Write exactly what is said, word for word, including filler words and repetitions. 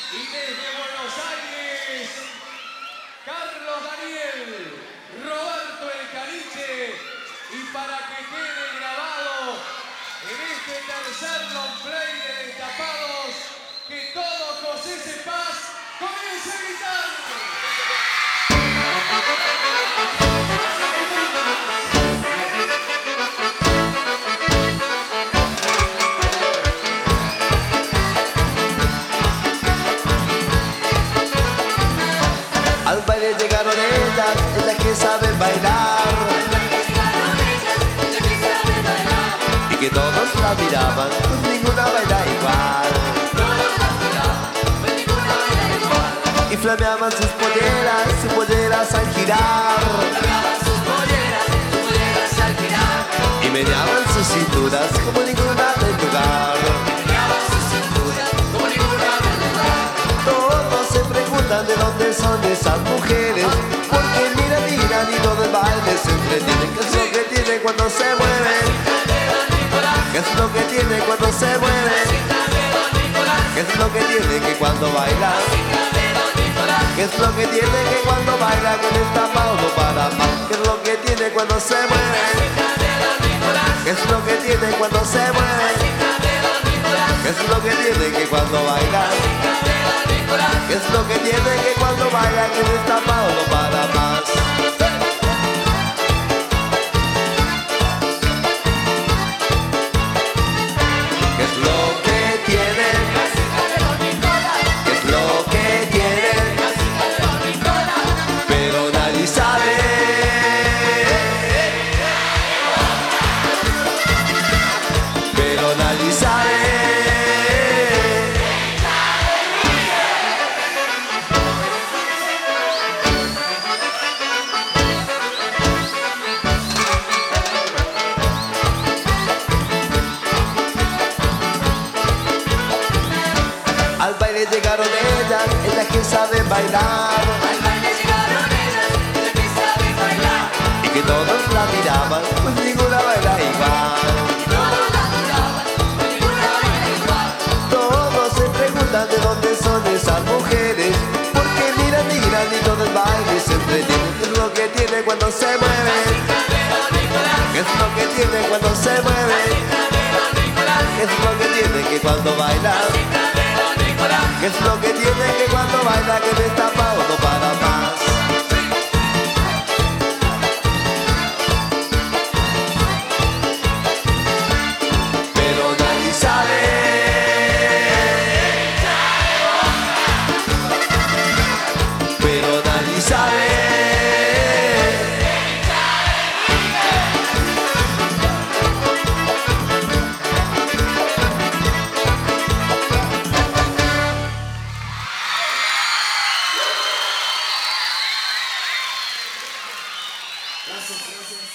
Y desde Buenos Aires, Carlos Daniel, Roberto El Caliche. Y para que quede grabado en este tercer long play de Destapados, que todo José Cepaz comience a gritar. Al baile llegaron ellas, ellas que saben bailar. Y que todos la miraban, pues ninguna baila igual. Y flameaban sus polleras, sus polleras al girar. Y meneaban sus cinturas como ninguna del lugar. Todos se preguntan de dónde son esas mujeres, porque miran, miran y todo el baile se entretienen. ¿Qué es lo que tiene cuando se mueven? ¿Qué es lo que tiene cuando se mueven? ¿Qué es lo que tiene que cuando bailan? ¿Qué es lo que tiene que cuando bailan que destapado no para más? ¿Qué es lo que tiene cuando se mueven? ¿Qué es lo que tiene cuando se mueven? ¿Qué es lo que tiene que cuando bailan? ¿Qué es lo que tiene que cuando bailan que destapado no para más? ¿Qué es lo que tiene? ¿Qué es lo que tiene? Pero nadie sabe. Pero nadie sabe. Al baile llegaron ellas, ellas que saben bailar. Al baile llegaron ellas, ellas que saben bailar. Y que todos la miraban, pues ninguna baila igual. Todos la miraban, pues ninguna baila igual. Todos se preguntan de dónde son esas mujeres, porque miran, miran y todo el baile se entretienen. ¿Qué es lo que tiene cuando se mueven? ¿Qué es lo que tiene cuando se mueven? ¿Qué es lo que tiene que cuando bailan? ¿Qué es lo que tiene que cuando baila que destapado no para más? Pero nadie sabe. Pero nadie sabe. Gracias, gracias.